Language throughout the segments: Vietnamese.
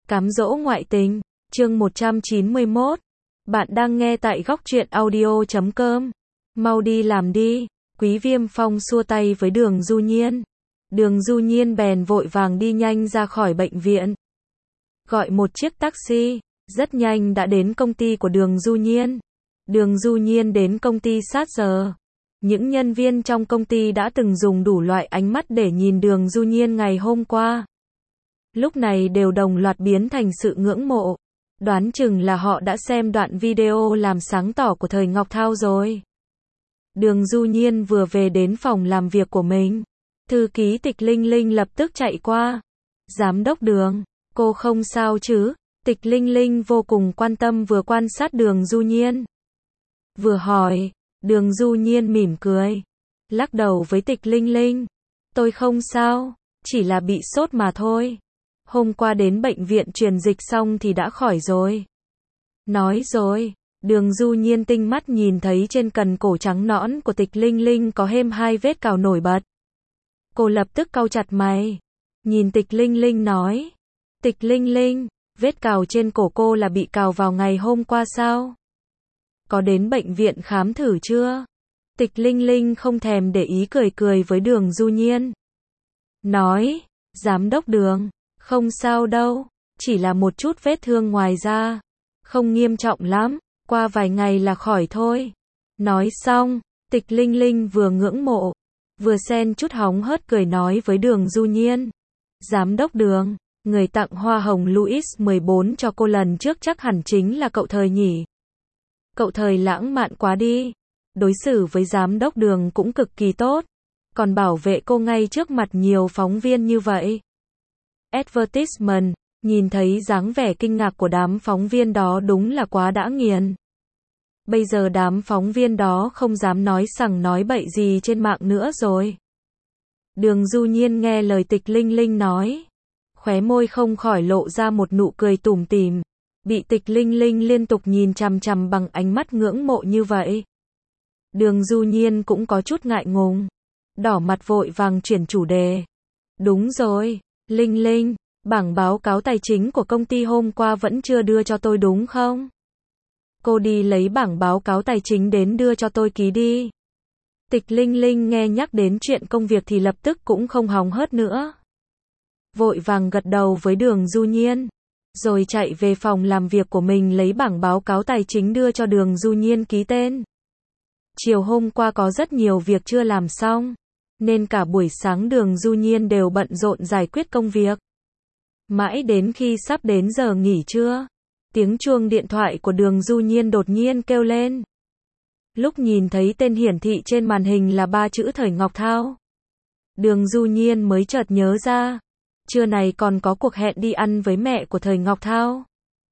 Cám dỗ ngoại tình, chương 191. Bạn đang nghe tại góc truyện audio.com. Mau đi làm đi. Quý Viêm Phong xua tay với Đường Du Nhiên. Đường Du Nhiên bèn vội vàng đi nhanh ra khỏi bệnh viện. Gọi một chiếc taxi, rất nhanh đã đến công ty của Đường Du Nhiên. Đường Du Nhiên đến công ty sát giờ. Những nhân viên trong công ty đã từng dùng đủ loại ánh mắt để nhìn Đường Du Nhiên ngày hôm qua. Lúc này đều đồng loạt biến thành sự ngưỡng mộ. Đoán chừng là họ đã xem đoạn video làm sáng tỏ của Thời Ngọc Thao rồi. Đường Du Nhiên vừa về đến phòng làm việc của mình. Thư ký Tịch Linh Linh lập tức chạy qua. Giám đốc Đường, cô không sao chứ? Tịch Linh Linh vô cùng quan tâm vừa quan sát Đường Du Nhiên. Vừa hỏi, Đường Du Nhiên mỉm cười. Lắc đầu với Tịch Linh Linh. Tôi không sao, chỉ là bị sốt mà thôi. Hôm qua đến bệnh viện truyền dịch xong thì đã khỏi rồi. Nói rồi, Đường Du Nhiên tinh mắt nhìn thấy trên cần cổ trắng nõn của Tịch Linh Linh có thêm 2 vết cào nổi bật. Cô lập tức cau chặt mày. Nhìn Tịch Linh Linh nói. Tịch Linh Linh, vết cào trên cổ cô là bị cào vào ngày hôm qua sao? Có đến bệnh viện khám thử chưa? Tịch Linh Linh không thèm để ý cười cười với Đường Du Nhiên. Nói, giám đốc Đường, không sao đâu, chỉ là một chút vết thương ngoài da. Không nghiêm trọng lắm, qua vài ngày là khỏi thôi. Nói xong, Tịch Linh Linh vừa ngưỡng mộ, vừa xen chút hóng hớt cười nói với Đường Du Nhiên. Giám đốc Đường, người tặng hoa hồng Louis 14 cho cô lần trước chắc hẳn chính là cậu Thời nhỉ? Cậu Thời lãng mạn quá đi. Đối xử với giám đốc Đường cũng cực kỳ tốt. Còn bảo vệ cô ngay trước mặt nhiều phóng viên như vậy. Advertisement, nhìn thấy dáng vẻ kinh ngạc của đám phóng viên đó đúng là quá đã nghiền. Bây giờ đám phóng viên đó không dám nói sằng nói bậy gì trên mạng nữa rồi. Đường Du Nhiên nghe lời Tịch Linh Linh nói. Khóe môi không khỏi lộ ra một nụ cười tủm tỉm. Bị Tịch Linh Linh liên tục nhìn chằm chằm bằng ánh mắt ngưỡng mộ như vậy. Đường Du Nhiên cũng có chút ngại ngùng. Đỏ mặt vội vàng chuyển chủ đề. Đúng rồi, Linh Linh, bảng báo cáo tài chính của công ty hôm qua vẫn chưa đưa cho tôi đúng không? Cô đi lấy bảng báo cáo tài chính đến đưa cho tôi ký đi. Tịch Linh Linh nghe nhắc đến chuyện công việc thì lập tức cũng không hóng hớt nữa. Vội vàng gật đầu với Đường Du Nhiên. Rồi chạy về phòng làm việc của mình lấy bảng báo cáo tài chính đưa cho Đường Du Nhiên ký tên. Chiều hôm qua có rất nhiều việc chưa làm xong, nên cả buổi sáng Đường Du Nhiên đều bận rộn giải quyết công việc. Mãi đến khi sắp đến giờ nghỉ trưa, tiếng chuông điện thoại của Đường Du Nhiên đột nhiên kêu lên. Lúc nhìn thấy tên hiển thị trên màn hình là 3 chữ Thời Ngọc Thao, Đường Du Nhiên mới chợt nhớ ra, trưa này còn có cuộc hẹn đi ăn với mẹ của Thời Ngọc Thao.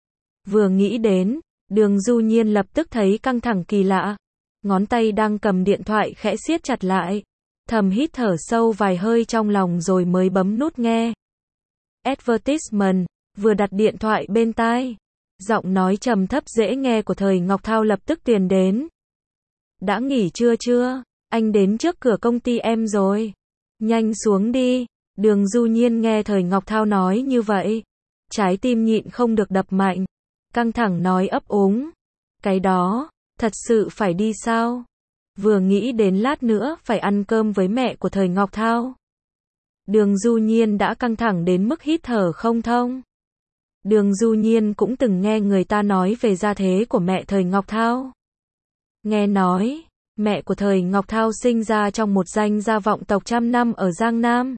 Vừa nghĩ đến, Đường Du Nhiên lập tức thấy căng thẳng kỳ lạ. Ngón tay đang cầm điện thoại khẽ siết chặt lại. Thầm hít thở sâu vài hơi trong lòng rồi mới bấm nút nghe. Advertisement, vừa đặt điện thoại bên tai. Giọng nói trầm thấp dễ nghe của Thời Ngọc Thao lập tức truyền đến. Đã nghỉ trưa chưa? Anh đến trước cửa công ty em rồi. Nhanh xuống đi. Đường Du Nhiên nghe Thời Ngọc Thao nói như vậy. Trái tim nhịn không được đập mạnh. Căng thẳng nói ấp úng. Cái đó, thật sự phải đi sao? Vừa nghĩ đến lát nữa phải ăn cơm với mẹ của Thời Ngọc Thao. Đường Du Nhiên đã căng thẳng đến mức hít thở không thông. Đường Du Nhiên cũng từng nghe người ta nói về gia thế của mẹ Thời Ngọc Thao. Nghe nói, mẹ của Thời Ngọc Thao sinh ra trong một danh gia vọng tộc trăm năm ở Giang Nam.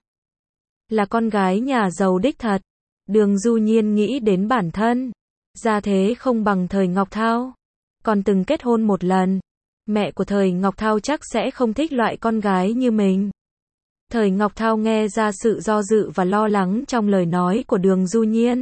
Là con gái nhà giàu đích thật. Đường Du Nhiên nghĩ đến bản thân. Gia thế không bằng Thời Ngọc Thao. Còn từng kết hôn một lần. Mẹ của Thời Ngọc Thao chắc sẽ không thích loại con gái như mình. Thời Ngọc Thao nghe ra sự do dự và lo lắng trong lời nói của Đường Du Nhiên.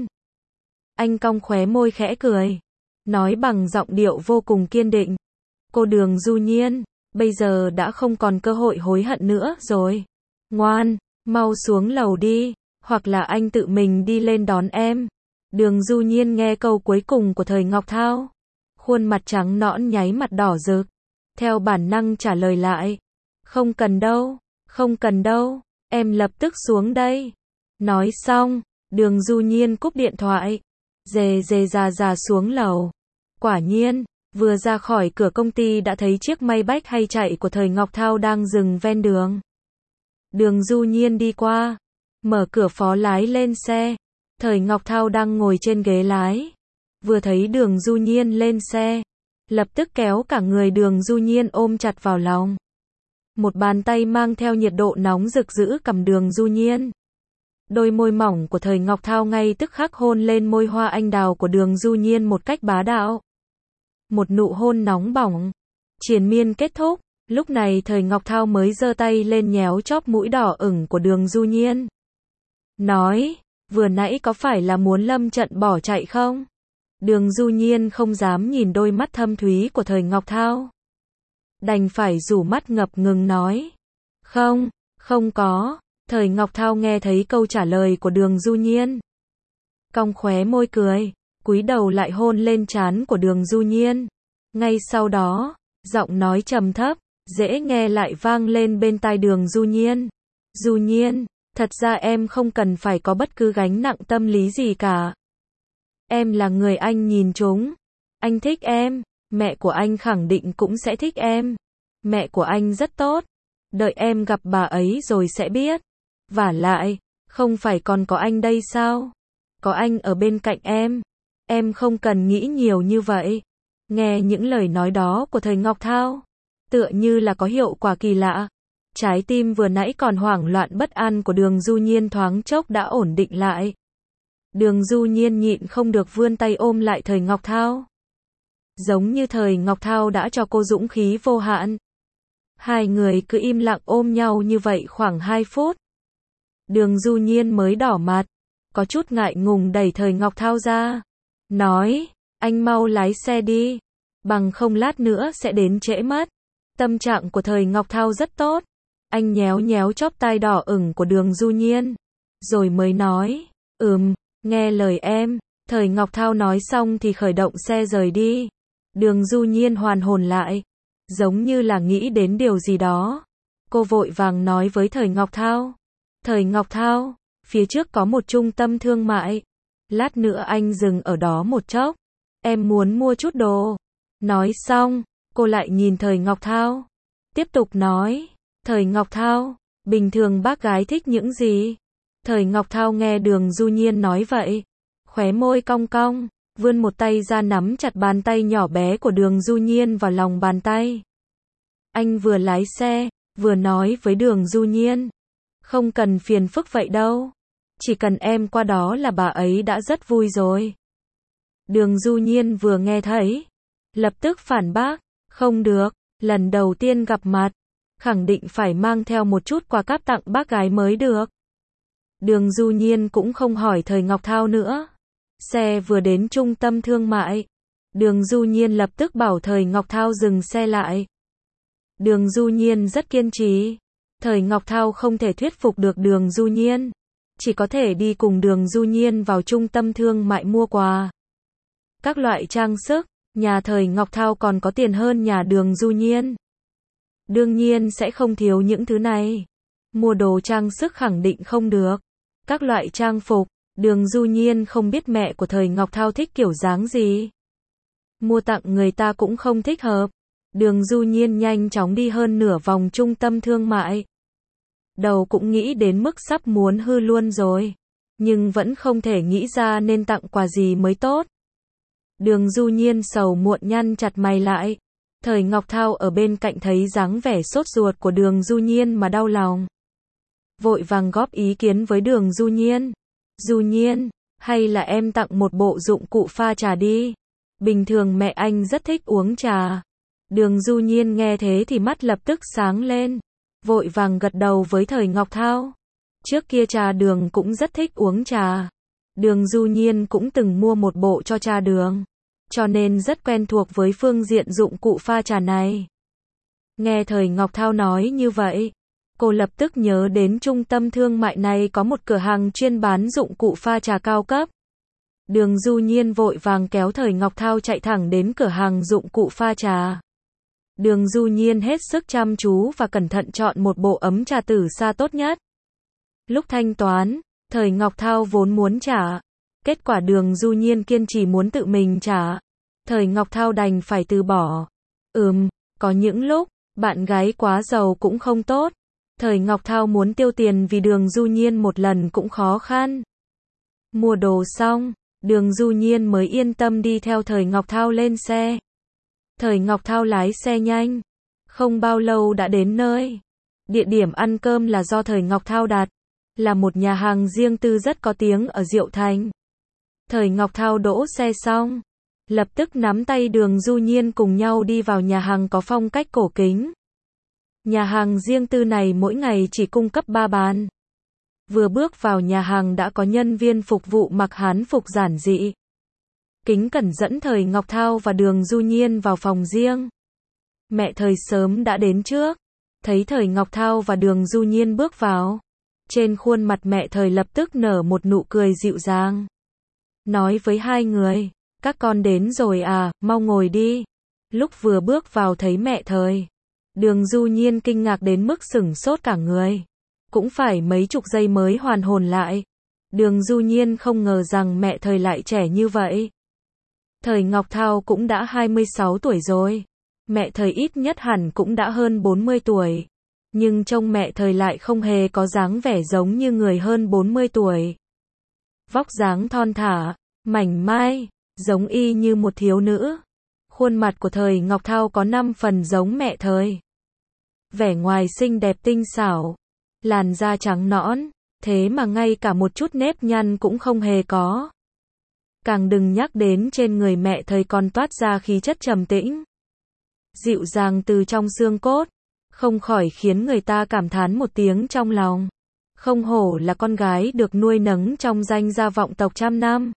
Anh cong khóe môi khẽ cười. Nói bằng giọng điệu vô cùng kiên định. Cô Đường Du Nhiên, bây giờ đã không còn cơ hội hối hận nữa rồi. Ngoan, mau xuống lầu đi, hoặc là anh tự mình đi lên đón em. Đường Du Nhiên nghe câu cuối cùng của Thời Ngọc Thao. Khuôn mặt trắng nõn nháy mặt đỏ rực. Theo bản năng trả lời lại. Không cần đâu, không cần đâu, em lập tức xuống đây. Nói xong, Đường Du Nhiên cúp điện thoại. dề dề già xuống lầu. Quả nhiên, vừa ra khỏi cửa công ty đã thấy chiếc Maybach hay chạy của Thời Ngọc Thao đang dừng ven đường. Đường Du Nhiên đi qua, mở cửa phó lái lên xe. Thời Ngọc Thao đang ngồi trên ghế lái. Vừa thấy Đường Du Nhiên lên xe, lập tức kéo cả người Đường Du Nhiên ôm chặt vào lòng. Một bàn tay mang theo nhiệt độ nóng rực giữ cầm Đường Du Nhiên. Đôi môi mỏng của Thời Ngọc Thao ngay tức khắc hôn lên môi hoa anh đào của Đường Du Nhiên một cách bá đạo. Một nụ hôn nóng bỏng. Triền miên kết thúc, lúc này Thời Ngọc Thao mới giơ tay lên nhéo chóp mũi đỏ ửng của Đường Du Nhiên. Nói, vừa nãy có phải là muốn lâm trận bỏ chạy không? Đường Du Nhiên không dám nhìn đôi mắt thâm thúy của Thời Ngọc Thao. Đành phải rủ mắt ngập ngừng nói. Không, không có. Thời Ngọc Thao nghe thấy câu trả lời của Đường Du Nhiên. Cong khóe môi cười, cúi đầu lại hôn lên trán của Đường Du Nhiên. Ngay sau đó, giọng nói trầm thấp, dễ nghe lại vang lên bên tai Đường Du Nhiên. Du Nhiên, thật ra em không cần phải có bất cứ gánh nặng tâm lý gì cả. Em là người anh nhìn trúng. Anh thích em, mẹ của anh khẳng định cũng sẽ thích em. Mẹ của anh rất tốt. Đợi em gặp bà ấy rồi sẽ biết. Vả lại, không phải còn có anh đây sao? Có anh ở bên cạnh em không cần nghĩ nhiều như vậy. Nghe những lời nói đó của Thời Ngọc Thao, tựa như là có hiệu quả kỳ lạ. Trái tim vừa nãy còn hoảng loạn bất an của Đường Du Nhiên thoáng chốc đã ổn định lại. Đường Du Nhiên nhịn không được vươn tay ôm lại Thời Ngọc Thao. Giống như Thời Ngọc Thao đã cho cô dũng khí vô hạn. Hai người cứ im lặng ôm nhau như vậy khoảng 2 phút. Đường Du Nhiên mới đỏ mặt, có chút ngại ngùng đẩy Thời Ngọc Thao ra. Nói, anh mau lái xe đi, bằng không lát nữa sẽ đến trễ mất. Tâm trạng của Thời Ngọc Thao rất tốt. Anh nhéo nhéo chóp tai đỏ ửng của Đường Du Nhiên. Rồi mới nói, nghe lời em. Thời Ngọc Thao nói xong thì khởi động xe rời đi. Đường Du Nhiên hoàn hồn lại, giống như là nghĩ đến điều gì đó. Cô vội vàng nói với Thời Ngọc Thao. Thời Ngọc Thao, phía trước có một trung tâm thương mại. Lát nữa anh dừng ở đó một chốc. Em muốn mua chút đồ. Nói xong, cô lại nhìn Thời Ngọc Thao. Tiếp tục nói. Thời Ngọc Thao, bình thường bác gái thích những gì? Thời Ngọc Thao nghe Đường Du Nhiên nói vậy, khóe môi cong cong, vươn một tay ra nắm chặt bàn tay nhỏ bé của Đường Du Nhiên vào lòng bàn tay. Anh vừa lái xe, vừa nói với Đường Du Nhiên. Không cần phiền phức vậy đâu. Chỉ cần em qua đó là bà ấy đã rất vui rồi. Đường Du Nhiên vừa nghe thấy, lập tức phản bác. Không được, lần đầu tiên gặp mặt, khẳng định phải mang theo một chút quà cáp tặng bác gái mới được. Đường Du Nhiên cũng không hỏi Thời Ngọc Thao nữa. Xe vừa đến trung tâm thương mại, Đường Du Nhiên lập tức bảo Thời Ngọc Thao dừng xe lại. Đường Du Nhiên rất kiên trì. Thời Ngọc Thao không thể thuyết phục được Đường Du Nhiên, chỉ có thể đi cùng Đường Du Nhiên vào trung tâm thương mại mua quà. Các loại trang sức, nhà Thời Ngọc Thao còn có tiền hơn nhà Đường Du Nhiên. Đương nhiên sẽ không thiếu những thứ này. Mua đồ trang sức khẳng định không được. Các loại trang phục, Đường Du Nhiên không biết mẹ của Thời Ngọc Thao thích kiểu dáng gì. Mua tặng người ta cũng không thích hợp. Đường Du Nhiên nhanh chóng đi hơn nửa vòng trung tâm thương mại. Đầu cũng nghĩ đến mức sắp muốn hư luôn rồi. Nhưng vẫn không thể nghĩ ra nên tặng quà gì mới tốt. Đường Du Nhiên sầu muộn nhăn chặt mày lại. Thời Ngọc Thao ở bên cạnh thấy dáng vẻ sốt ruột của Đường Du Nhiên mà đau lòng. Vội vàng góp ý kiến với Đường Du Nhiên. Du Nhiên, hay là em tặng một bộ dụng cụ pha trà đi. Bình thường mẹ anh rất thích uống trà. Đường Du Nhiên nghe thế thì mắt lập tức sáng lên. Vội vàng gật đầu với Thời Ngọc Thao. Trước kia trà đường cũng rất thích uống trà. Đường Du Nhiên cũng từng mua một bộ cho trà đường. Cho nên rất quen thuộc với phương diện dụng cụ pha trà này. Nghe Thời Ngọc Thao nói như vậy, cô lập tức nhớ đến trung tâm thương mại này có một cửa hàng chuyên bán dụng cụ pha trà cao cấp. Đường Du Nhiên vội vàng kéo Thời Ngọc Thao chạy thẳng đến cửa hàng dụng cụ pha trà. Đường Du Nhiên hết sức chăm chú và cẩn thận chọn một bộ ấm trà tử sa tốt nhất. Lúc thanh toán, Thời Ngọc Thao vốn muốn trả Kết quả Đường Du Nhiên kiên trì muốn tự mình trả. Thời Ngọc Thao đành phải từ bỏ. Có những lúc, bạn gái quá giàu cũng không tốt. Thời Ngọc Thao muốn tiêu tiền vì Đường Du Nhiên một lần cũng khó khăn. Mua đồ xong, Đường Du Nhiên mới yên tâm đi theo Thời Ngọc Thao lên xe. Thời Ngọc Thao lái xe nhanh. Không bao lâu đã đến nơi. Địa điểm ăn cơm là do Thời Ngọc Thao đặt. Là một nhà hàng riêng tư rất có tiếng ở Diệu Thành. Thời Ngọc Thao đỗ xe xong. Lập tức nắm tay Đường Du Nhiên cùng nhau đi vào nhà hàng có phong cách cổ kính. Nhà hàng riêng tư này mỗi ngày chỉ cung cấp 3 bàn. Vừa bước vào nhà hàng đã có nhân viên phục vụ mặc hán phục giản dị. Kính cẩn dẫn Thời Ngọc Thao và Đường Du Nhiên vào phòng riêng. Mẹ Thời sớm đã đến trước. Thấy Thời Ngọc Thao và Đường Du Nhiên bước vào. Trên khuôn mặt mẹ Thời lập tức nở một nụ cười dịu dàng. Nói với hai người, các con đến rồi à, mau ngồi đi. Lúc vừa bước vào thấy mẹ Thời. Đường Du Nhiên kinh ngạc đến mức sửng sốt cả người. Cũng phải mấy chục giây mới hoàn hồn lại. Đường Du Nhiên không ngờ rằng mẹ Thời lại trẻ như vậy. Thời Ngọc Thao cũng đã 26 tuổi rồi. Mẹ Thời ít nhất hẳn cũng đã hơn 40 tuổi. Nhưng trông mẹ Thời lại không hề có dáng vẻ giống như người hơn 40 tuổi. Vóc dáng thon thả, mảnh mai, giống y như một thiếu nữ. Khuôn mặt của Thời Ngọc Thao có 5 phần giống mẹ Thời. Vẻ ngoài xinh đẹp tinh xảo, làn da trắng nõn, thế mà ngay cả một chút nếp nhăn cũng không hề có. Càng đừng nhắc đến trên người mẹ Thời còn toát ra khí chất trầm tĩnh, dịu dàng từ trong xương cốt, không khỏi khiến người ta cảm thán một tiếng trong lòng. Không hổ là con gái được nuôi nấng trong danh gia vọng tộc trăm năm.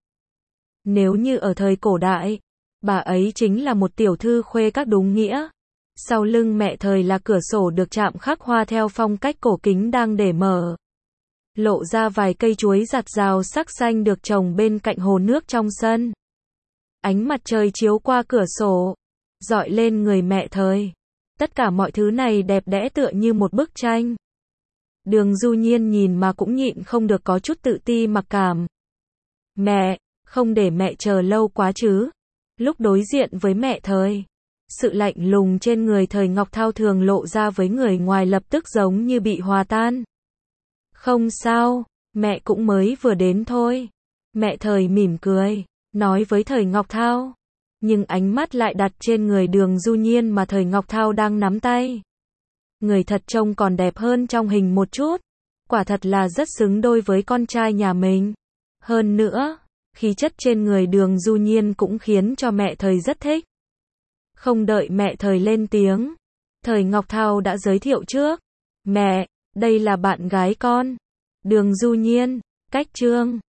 Nếu như ở thời cổ đại, bà ấy chính là một tiểu thư khuê các đúng nghĩa. Sau lưng mẹ Thời là cửa sổ được chạm khắc hoa theo phong cách cổ kính đang để mở. Lộ ra vài cây chuối giặt rào sắc xanh được trồng bên cạnh hồ nước trong sân. Ánh mặt trời chiếu qua cửa sổ, rọi lên người mẹ Thời. Tất cả mọi thứ này đẹp đẽ tựa như một bức tranh. Đường Du Nhiên nhìn mà cũng nhịn không được có chút tự ti mặc cảm. Mẹ, không để mẹ chờ lâu quá chứ. Lúc đối diện với mẹ Thời, sự lạnh lùng trên người Thời Ngọc Thao thường lộ ra với người ngoài lập tức giống như bị hòa tan. Không sao, mẹ cũng mới vừa đến thôi. Mẹ Thời mỉm cười, nói với Thời Ngọc Thao. Nhưng ánh mắt lại đặt trên người Đường Du Nhiên mà Thời Ngọc Thao đang nắm tay. Người thật trông còn đẹp hơn trong hình một chút. Quả thật là rất xứng đôi với con trai nhà mình. Hơn nữa, khí chất trên người Đường Du Nhiên cũng khiến cho mẹ Thời rất thích. Không đợi mẹ Thời lên tiếng, Thời Ngọc Thao đã giới thiệu trước. Mẹ, đây là bạn gái con. Đường Du Nhiên, Cách Trương.